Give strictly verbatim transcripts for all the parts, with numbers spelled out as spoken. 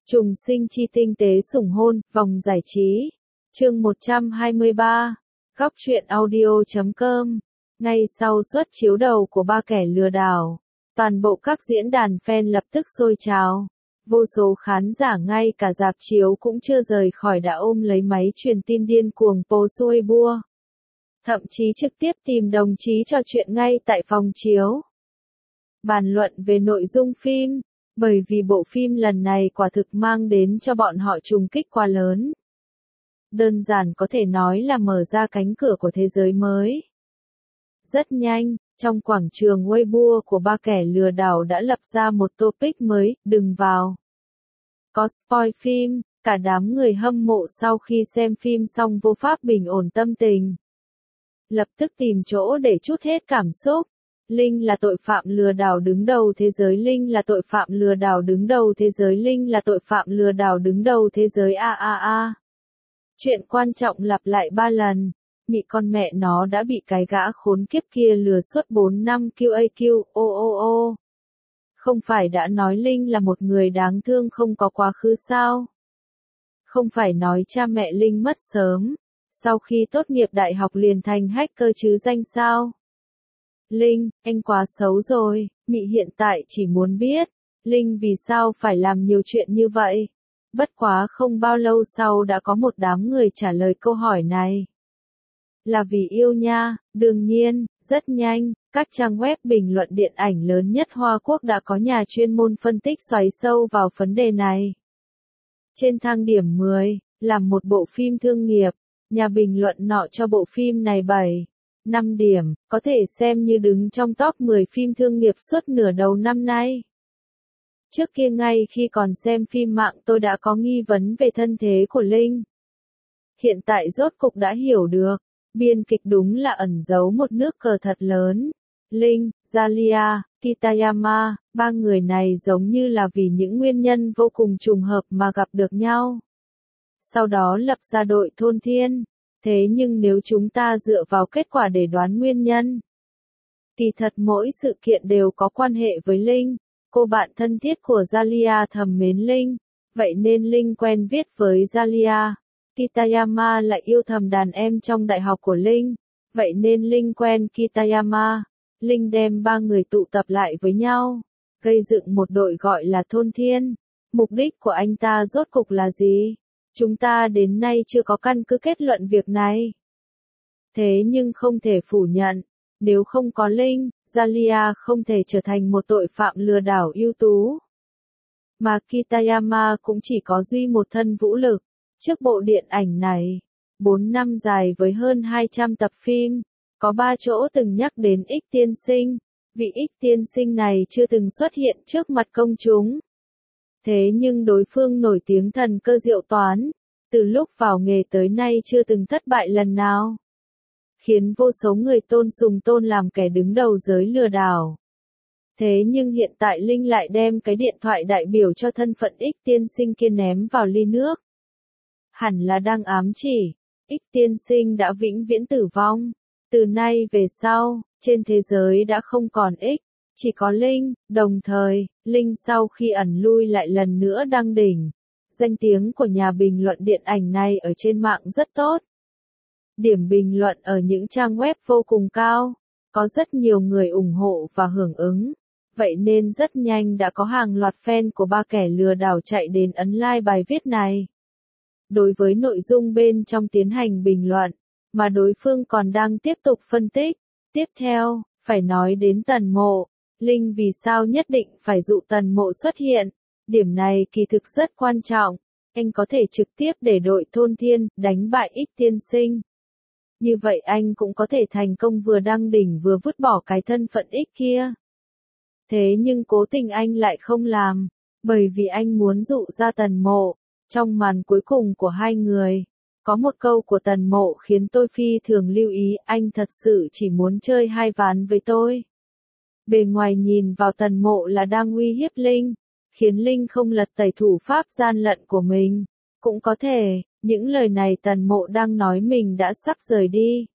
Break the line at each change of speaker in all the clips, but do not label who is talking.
Trùng sinh chi tinh tế sủng hôn, vòng giải trí. Chương một trăm hai mươi ba. Góc truyện audio chấm com. Ngay sau suất chiếu đầu của ba kẻ lừa đảo, toàn bộ các diễn đàn fan lập tức sôi trào. Vô số khán giả ngay cả rạp chiếu cũng chưa rời khỏi đã ôm lấy máy truyền tin điên cuồng post Weibo. Thậm chí trực tiếp tìm đồng chí trò chuyện ngay tại phòng chiếu. Bàn luận về nội dung phim, bởi vì bộ phim lần này quả thực mang đến cho bọn họ trùng kích quá lớn. Đơn giản có thể nói là mở ra cánh cửa của thế giới mới. Rất nhanh, trong quảng trường Weibo của ba kẻ lừa đảo đã lập ra một topic mới, đừng vào. Có spoil phim, cả đám người hâm mộ sau khi xem phim xong vô pháp bình ổn tâm tình. Lập tức tìm chỗ để trút hết cảm xúc. Linh là tội phạm lừa đảo đứng đầu thế giới. Linh là tội phạm lừa đảo đứng đầu thế giới. Linh là tội phạm lừa đảo đứng đầu thế giới. A a a. Chuyện quan trọng lặp lại ba lần. Mị con mẹ nó đã bị cái gã khốn kiếp kia lừa suốt bốn năm Q A Q. Ô ô ô. Không phải đã nói Linh là một người đáng thương không có quá khứ sao? Không phải nói cha mẹ Linh mất sớm, sau khi tốt nghiệp đại học liền thành hacker chứ danh sao? Linh, anh quá xấu rồi. Mị hiện tại chỉ muốn biết, Linh vì sao phải làm nhiều chuyện như vậy. Bất quá không bao lâu sau đã có một đám người trả lời câu hỏi này. Là vì yêu nha. Đương nhiên, rất nhanh, các trang web bình luận điện ảnh lớn nhất Hoa Quốc đã có nhà chuyên môn phân tích xoáy sâu vào vấn đề này. Trên thang điểm mười, làm một bộ phim thương nghiệp, nhà bình luận nọ cho bộ phim này bảy, năm điểm, có thể xem như đứng trong top mười phim thương nghiệp suốt nửa đầu năm nay. Trước kia ngay khi còn xem phim mạng tôi đã có nghi vấn về thân thế của Linh. Hiện tại rốt cục đã hiểu được, biên kịch đúng là ẩn giấu một nước cờ thật lớn. Linh, Zalia, Kitayama, ba người này giống như là vì những nguyên nhân vô cùng trùng hợp mà gặp được nhau. Sau đó lập ra đội Thôn Thiên. Thế nhưng nếu chúng ta dựa vào kết quả để đoán nguyên nhân, kỳ thật mỗi sự kiện đều có quan hệ với Linh. Cô bạn thân thiết của Zalia thầm mến Linh, vậy nên Linh quen viết với Zalia. Kitayama lại yêu thầm đàn em trong đại học của Linh, vậy nên Linh quen Kitayama. Linh đem ba người tụ tập lại với nhau, gây dựng một đội gọi là Thôn Thiên. Mục đích của anh ta rốt cục là gì? Chúng ta đến nay chưa có căn cứ kết luận việc này. Thế nhưng không thể phủ nhận, nếu không có Linh, Zalia không thể trở thành một tội phạm lừa đảo ưu tú. Mà Kitayama cũng chỉ có duy một thân vũ lực. Trước bộ điện ảnh này, bốn năm dài với hơn hai trăm tập phim, có ba chỗ từng nhắc đến Ích tiên sinh. Vị Ích tiên sinh này chưa từng xuất hiện trước mặt công chúng. Thế nhưng đối phương nổi tiếng thần cơ diệu toán, từ lúc vào nghề tới nay chưa từng thất bại lần nào. Khiến vô số người tôn sùng tôn làm kẻ đứng đầu giới lừa đảo. Thế nhưng hiện tại Linh lại đem cái điện thoại đại biểu cho thân phận Ích tiên sinh kia ném vào ly nước. Hẳn là đang ám chỉ, Ích tiên sinh đã vĩnh viễn tử vong. Từ nay về sau, trên thế giới đã không còn Ích, chỉ có Linh. Đồng thời, Linh sau khi ẩn lui lại lần nữa đăng đỉnh. Danh tiếng của nhà bình luận điện ảnh này ở trên mạng rất tốt. Điểm bình luận ở những trang web vô cùng cao, có rất nhiều người ủng hộ và hưởng ứng. Vậy nên rất nhanh đã có hàng loạt fan của ba kẻ lừa đảo chạy đến ấn like bài viết này. Đối với nội dung bên trong tiến hành bình luận, mà đối phương còn đang tiếp tục phân tích. Tiếp theo, phải nói đến Tần Mộ. Linh vì sao nhất định phải dụ Tần Mộ xuất hiện? Điểm này kỳ thực rất quan trọng. Anh có thể trực tiếp để đội Thôn Thiên đánh bại Ích tiên sinh. Như vậy anh cũng có thể thành công vừa đăng đỉnh vừa vứt bỏ cái thân phận Ích kia. Thế nhưng cố tình anh lại không làm, bởi vì anh muốn dụ ra Tần Mộ. Trong màn cuối cùng của hai người, có một câu của Tần Mộ khiến tôi phi thường lưu ý, anh thật sự chỉ muốn chơi hai ván với tôi. Bề ngoài nhìn vào Tần Mộ là đang uy hiếp Linh, khiến Linh không lật tẩy thủ pháp gian lận của mình. Cũng có thể, những lời này Tần Mộ đang nói mình đã sắp rời đi.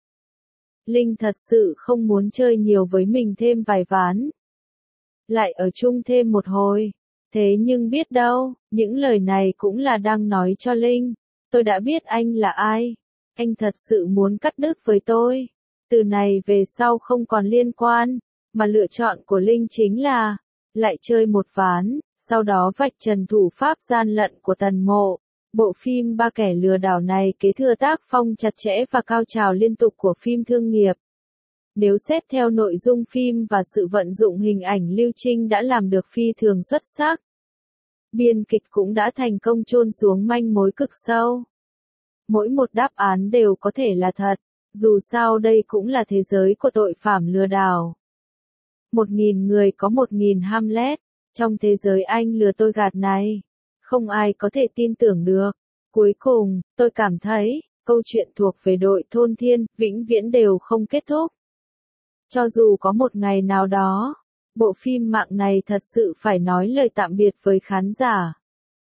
Linh thật sự không muốn chơi nhiều với mình thêm vài ván. Lại ở chung thêm một hồi. Thế nhưng biết đâu, những lời này cũng là đang nói cho Linh. Tôi đã biết anh là ai. Anh thật sự muốn cắt đứt với tôi. Từ này về sau không còn liên quan, mà lựa chọn của Linh chính là lại chơi một ván, sau đó vạch trần thủ pháp gian lận của Tần Mộ. Bộ phim Ba Kẻ Lừa Đảo này kế thừa tác phong chặt chẽ và cao trào liên tục của phim thương nghiệp. Nếu xét theo nội dung phim và sự vận dụng hình ảnh, Lưu Trinh đã làm được phi thường xuất sắc. Biên kịch cũng đã thành công chôn xuống manh mối cực sâu. Mỗi một đáp án đều có thể là thật, dù sao đây cũng là thế giới của tội phạm lừa đảo. Một nghìn người có một nghìn Hamlet, trong thế giới anh lừa tôi gạt này, không ai có thể tin tưởng được. Cuối cùng, tôi cảm thấy, câu chuyện thuộc về đội Thôn Thiên, vĩnh viễn đều không kết thúc. Cho dù có một ngày nào đó, bộ phim mạng này thật sự phải nói lời tạm biệt với khán giả,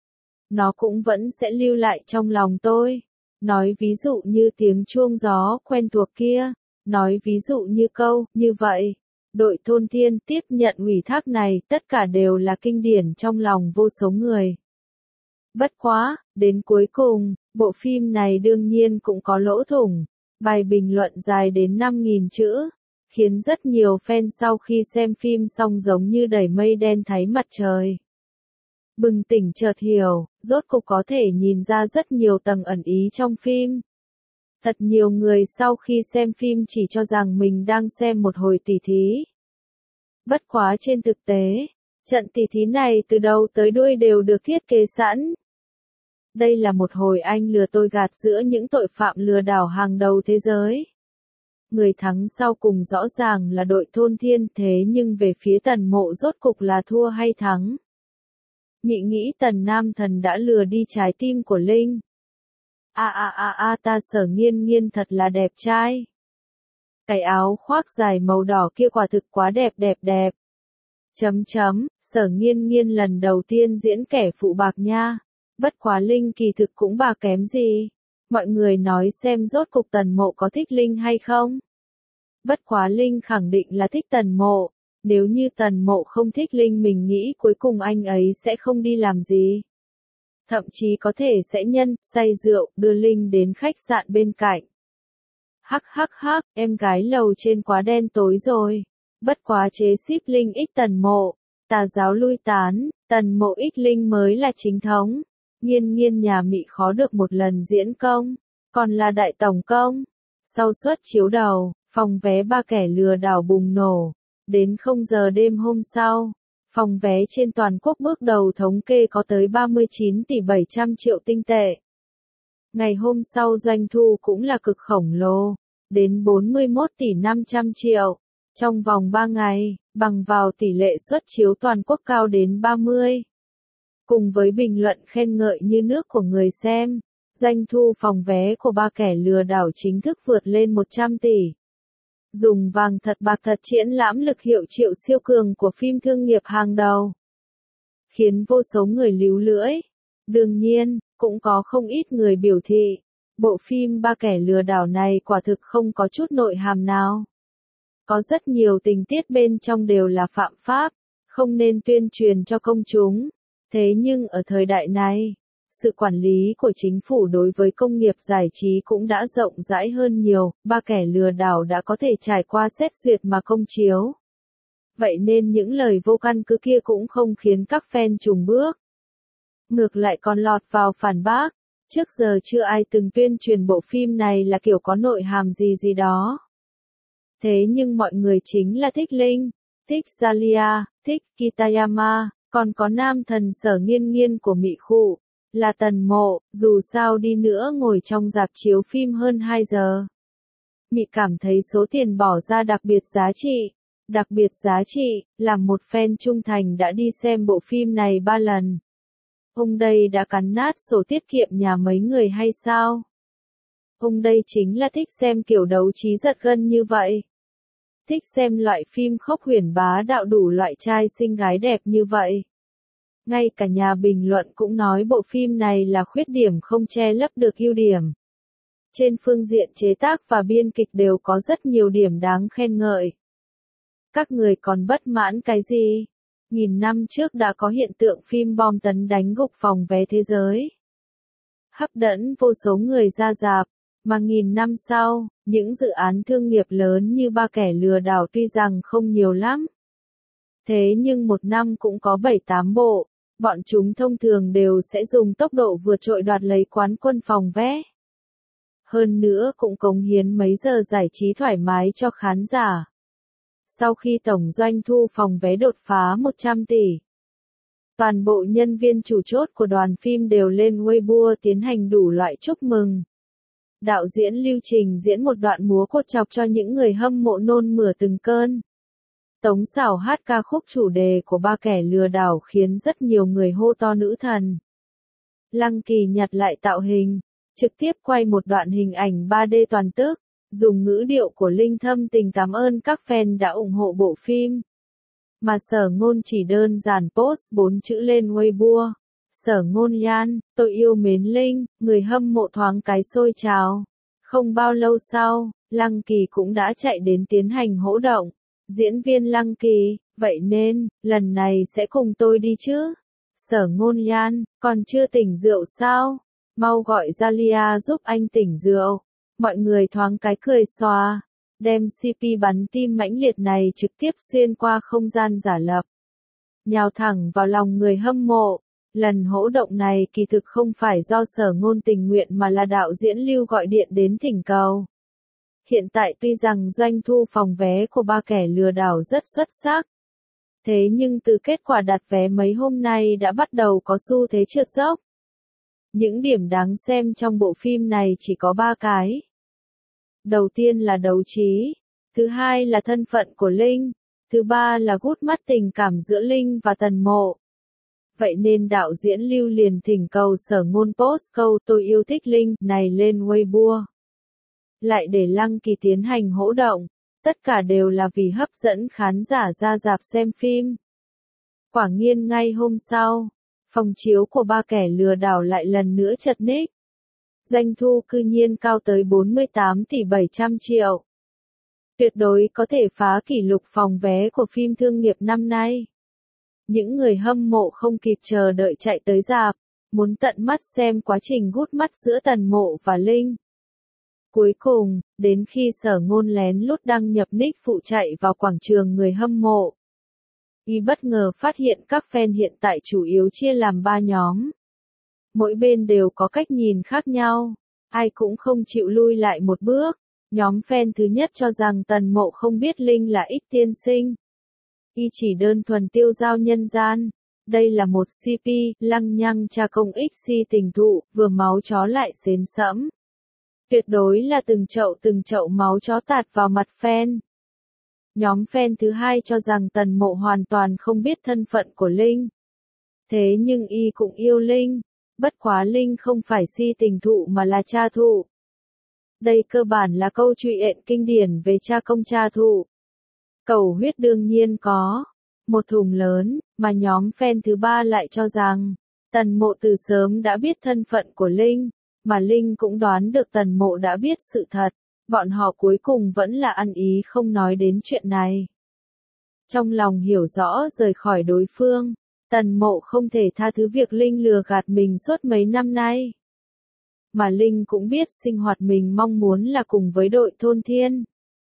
nó cũng vẫn sẽ lưu lại trong lòng tôi. Nói ví dụ như tiếng chuông gió quen thuộc kia, nói ví dụ như câu, như vậy. Đội Thôn Thiên tiếp nhận ủy thác này, tất cả đều là kinh điển trong lòng vô số người. Bất quá, đến cuối cùng, bộ phim này đương nhiên cũng có lỗ thủng. Bài bình luận dài đến năm nghìn chữ, khiến rất nhiều fan sau khi xem phim xong giống như đẩy mây đen thấy mặt trời. Bừng tỉnh chợt hiểu, rốt cục có thể nhìn ra rất nhiều tầng ẩn ý trong phim. Thật nhiều người sau khi xem phim chỉ cho rằng mình đang xem một hồi tỉ thí. Bất quá trên thực tế, trận tỉ thí này từ đầu tới đuôi đều được thiết kế sẵn. Đây là một hồi anh lừa tôi gạt giữa những tội phạm lừa đảo hàng đầu thế giới. Người thắng sau cùng rõ ràng là đội Thôn Thiên, thế nhưng về phía Tần Mộ rốt cục là thua hay thắng? Mị nghĩ Tần Nam Thần đã lừa đi trái tim của Linh. A a a a ta Sở Nghiên Nghiên thật là đẹp trai. Cái áo khoác dài màu đỏ kia quả thực quá đẹp đẹp đẹp. Chấm chấm, Sở Nghiên Nghiên lần đầu tiên diễn kẻ phụ bạc nha. Bất quá Linh kỳ thực cũng bạc kém gì. Mọi người nói xem rốt cục Tần Mộ có thích Linh hay không? Bất quá Linh khẳng định là thích Tần Mộ. Nếu như Tần Mộ không thích Linh, mình nghĩ cuối cùng anh ấy sẽ không đi làm gì. Thậm chí có thể sẽ nhân, say rượu, đưa Linh đến khách sạn bên cạnh. Hắc hắc hắc, em gái lầu trên quá đen tối rồi. Bất quá chế ship Linh ích Tần Mộ. Tà giáo lui tán, Tần Mộ ích Linh mới là chính thống. Nghiên Nghiên nhà Mị khó được một lần diễn công, còn là đại tổng công. Sau suất chiếu đầu, phòng vé Ba Kẻ Lừa Đảo bùng nổ. Đến không giờ đêm hôm sau, phòng vé trên toàn quốc bước đầu thống kê có tới ba mươi chín tỷ bảy trăm triệu tinh tệ. Ngày hôm sau doanh thu cũng là cực khổng lồ, đến bốn mươi mốt tỷ năm trăm triệu. Trong vòng ba ngày, bằng vào tỷ lệ suất chiếu toàn quốc cao đến ba mươi. Cùng với bình luận khen ngợi như nước của người xem, doanh thu phòng vé của Ba Kẻ Lừa Đảo chính thức vượt lên một trăm tỷ. Dùng vàng thật bạc thật triển lãm lực hiệu triệu siêu cường của phim thương nghiệp hàng đầu, khiến vô số người líu lưỡi. Đương nhiên, cũng có không ít người biểu thị, bộ phim Ba Kẻ Lừa Đảo này quả thực không có chút nội hàm nào. Có rất nhiều tình tiết bên trong đều là phạm pháp, không nên tuyên truyền cho công chúng. Thế nhưng ở thời đại này, sự quản lý của chính phủ đối với công nghiệp giải trí cũng đã rộng rãi hơn nhiều, Ba Kẻ Lừa Đảo đã có thể trải qua xét duyệt mà công chiếu. Vậy nên những lời vô căn cứ kia cũng không khiến các fan chùng bước. Ngược lại còn lọt vào phản bác, trước giờ chưa ai từng tuyên truyền bộ phim này là kiểu có nội hàm gì gì đó. Thế nhưng mọi người chính là thích Linh, thích Zalia, thích Kitayama, còn có nam thần Sở Nghiên Nghiên của Mị Khụ, là Tần Mộ, dù sao đi nữa ngồi trong rạp chiếu phim hơn hai giờ. Mị cảm thấy số tiền bỏ ra đặc biệt giá trị, đặc biệt giá trị, làm một fan trung thành đã đi xem bộ phim này ba lần. Ông đây đã cắn nát sổ tiết kiệm nhà mấy người hay sao? Ông đây chính là thích xem kiểu đấu trí giật gân như vậy. Thích xem loại phim khốc huyền bá đạo đủ loại trai xinh gái đẹp như vậy. Ngay cả nhà bình luận cũng nói bộ phim này là khuyết điểm không che lấp được ưu điểm. Trên phương diện chế tác và biên kịch đều có rất nhiều điểm đáng khen ngợi. Các người còn bất mãn cái gì? Nghìn năm trước đã có hiện tượng phim bom tấn đánh gục phòng vé thế giới, hấp dẫn vô số người ra rạp, mà nghìn năm sau, những dự án thương nghiệp lớn như Ba Kẻ Lừa Đảo tuy rằng không nhiều lắm. Thế nhưng một năm cũng có bảy tám bộ, bọn chúng thông thường đều sẽ dùng tốc độ vượt trội đoạt lấy quán quân phòng vé. Hơn nữa cũng cống hiến mấy giờ giải trí thoải mái cho khán giả. Sau khi tổng doanh thu phòng vé đột phá một trăm tỷ, toàn bộ nhân viên chủ chốt của đoàn phim đều lên Weibo tiến hành đủ loại chúc mừng. Đạo diễn Lưu Trình diễn một đoạn múa cột chọc cho những người hâm mộ nôn mửa từng cơn. Tống Sảo hát ca khúc chủ đề của Ba Kẻ Lừa Đảo khiến rất nhiều người hô to nữ thần. Lăng Kỳ nhặt lại tạo hình, trực tiếp quay một đoạn hình ảnh ba D toàn tức, dùng ngữ điệu của Linh thâm tình cảm ơn các fan đã ủng hộ bộ phim. Mà Sở Ngôn chỉ đơn giản post bốn chữ lên Weibo. Sở Ngôn Yan, tôi yêu mến Linh, người hâm mộ thoáng cái sôi trào. Không bao lâu sau, Lăng Kỳ cũng đã chạy đến tiến hành hỗ động. Diễn viên Lăng Kỳ, vậy nên, lần này sẽ cùng tôi đi chứ? Sở Ngôn Yan, còn chưa tỉnh rượu sao? Mau gọi Jalia giúp anh tỉnh rượu. Mọi người thoáng cái cười xòa, đem xê pê bắn tim mãnh liệt này trực tiếp xuyên qua không gian giả lập, nhào thẳng vào lòng người hâm mộ. Lần hỗ động này kỳ thực không phải do Sở Ngôn tình nguyện mà là đạo diễn Lưu gọi điện đến thỉnh cầu. Hiện tại tuy rằng doanh thu phòng vé của Ba Kẻ Lừa Đảo rất xuất sắc, thế nhưng từ kết quả đặt vé mấy hôm nay đã bắt đầu có xu thế trượt dốc. Những điểm đáng xem trong bộ phim này chỉ có ba cái. Đầu tiên là đấu trí, thứ hai là thân phận của Linh, thứ ba là gút mắt tình cảm giữa Linh và Tần Mộ. Vậy nên đạo diễn Lưu liền thỉnh cầu Sở Ngôn post câu tôi yêu thích Linh này lên Weibo. Lại để Lăng Kỳ tiến hành hỗ động, tất cả đều là vì hấp dẫn khán giả ra rạp xem phim. Quả nhiên ngay hôm sau, phòng chiếu của Ba Kẻ Lừa Đảo lại lần nữa chật ních. Doanh thu cư nhiên cao tới bốn mươi tám tỷ bảy trăm triệu. Tuyệt đối có thể phá kỷ lục phòng vé của phim thương nghiệp năm nay. Những người hâm mộ không kịp chờ đợi chạy tới rạp, muốn tận mắt xem quá trình gút mắt giữa Tần Mộ và Linh. Cuối cùng, đến khi Sở Ngôn lén lút đăng nhập nick phụ chạy vào quảng trường người hâm mộ, y bất ngờ phát hiện các fan hiện tại chủ yếu chia làm ba nhóm. Mỗi bên đều có cách nhìn khác nhau, ai cũng không chịu lui lại một bước. Nhóm fan thứ nhất cho rằng Tần Mộ không biết Linh là Ích tiên sinh. Y chỉ đơn thuần tiêu dao nhân gian. Đây là một xê pê, lăng nhăng cha công ích si tình thụ, vừa máu chó lại xến sẫm. Tuyệt đối là từng chậu từng chậu máu chó tạt vào mặt fan. Nhóm fan thứ hai cho rằng Tần Mộ hoàn toàn không biết thân phận của Linh. Thế nhưng y cũng yêu Linh. Bất quá Linh không phải si tình thụ mà là cha thụ. Đây cơ bản là câu chuyện kinh điển về cha công cha thụ. Cầu huyết đương nhiên có một thùng lớn, mà nhóm fan thứ ba lại cho rằng Tần Mộ từ sớm đã biết thân phận của Linh, mà Linh cũng đoán được Tần Mộ đã biết sự thật. Bọn họ cuối cùng vẫn là ăn ý không nói đến chuyện này. Trong lòng hiểu rõ rời khỏi đối phương, Tần Mộ không thể tha thứ việc Linh lừa gạt mình suốt mấy năm nay. Mà Linh cũng biết sinh hoạt mình mong muốn là cùng với đội Thôn Thiên.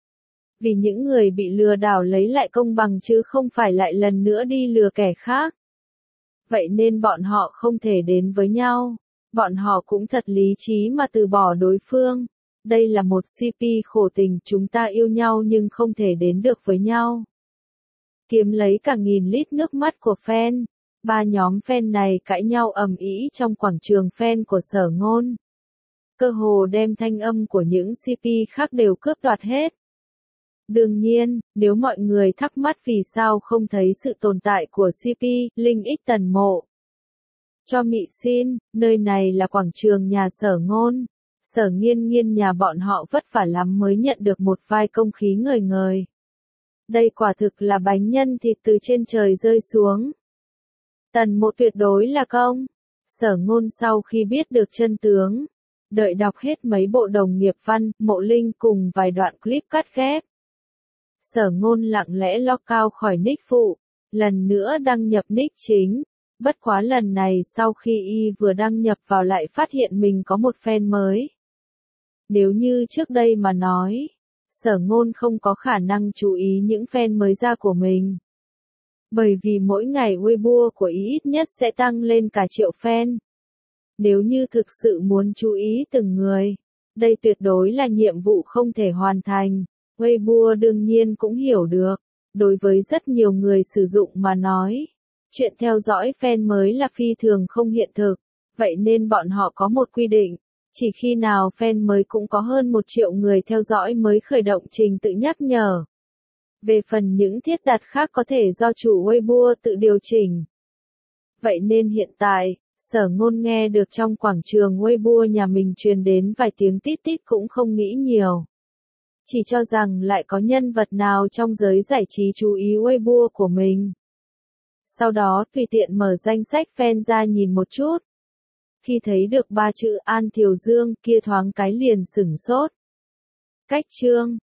Vì những người bị lừa đảo lấy lại công bằng chứ không phải lại lần nữa đi lừa kẻ khác. Vậy nên bọn họ không thể đến với nhau. Bọn họ cũng thật lý trí mà từ bỏ đối phương. Đây là một xê pê khổ tình, chúng ta yêu nhau nhưng không thể đến được với nhau. Kiếm lấy cả nghìn lít nước mắt của fan. Ba nhóm fan này cãi nhau ầm ĩ trong quảng trường fan của Sở Ngôn. Cơ hồ đem thanh âm của những xê pê khác đều cướp đoạt hết. Đương nhiên, nếu mọi người thắc mắc vì sao không thấy sự tồn tại của xê pê, Linh Ích Tần Mộ. Cho mị xin, nơi này là quảng trường nhà Sở Ngôn. Sở Nghiên Nghiên nhà bọn họ vất vả lắm mới nhận được một vai công khí ngời ngời. Đây quả thực là bánh nhân thịt từ trên trời rơi xuống. Tần Mộ tuyệt đối là công. Sở Ngôn sau khi biết được chân tướng, đợi đọc hết mấy bộ đồng nghiệp văn, Mộ Linh cùng vài đoạn clip cắt ghép. Sở Ngôn lặng lẽ log out khỏi nick phụ, lần nữa đăng nhập nick chính. Bất quá lần này sau khi y vừa đăng nhập vào lại phát hiện mình có một fan mới. Nếu như trước đây mà nói, Sở Ngôn không có khả năng chú ý những fan mới ra của mình. Bởi vì mỗi ngày Weibo của y ít nhất sẽ tăng lên cả triệu fan. Nếu như thực sự muốn chú ý từng người, đây tuyệt đối là nhiệm vụ không thể hoàn thành. Weibo đương nhiên cũng hiểu được, đối với rất nhiều người sử dụng mà nói, chuyện theo dõi fan mới là phi thường không hiện thực, vậy nên bọn họ có một quy định, chỉ khi nào fan mới cũng có hơn một triệu người theo dõi mới khởi động trình tự nhắc nhở. Về phần những thiết đặt khác có thể do chủ Weibo tự điều chỉnh. Vậy nên hiện tại, Sở Ngôn nghe được trong quảng trường Weibo nhà mình truyền đến vài tiếng tít tít cũng không nghĩ nhiều. Chỉ cho rằng lại có nhân vật nào trong giới giải trí chú ý Weibo của mình. Sau đó tùy tiện mở danh sách fan ra nhìn một chút. Khi thấy được ba chữ An Thiều Dương kia thoáng cái liền sửng sốt. Cách chương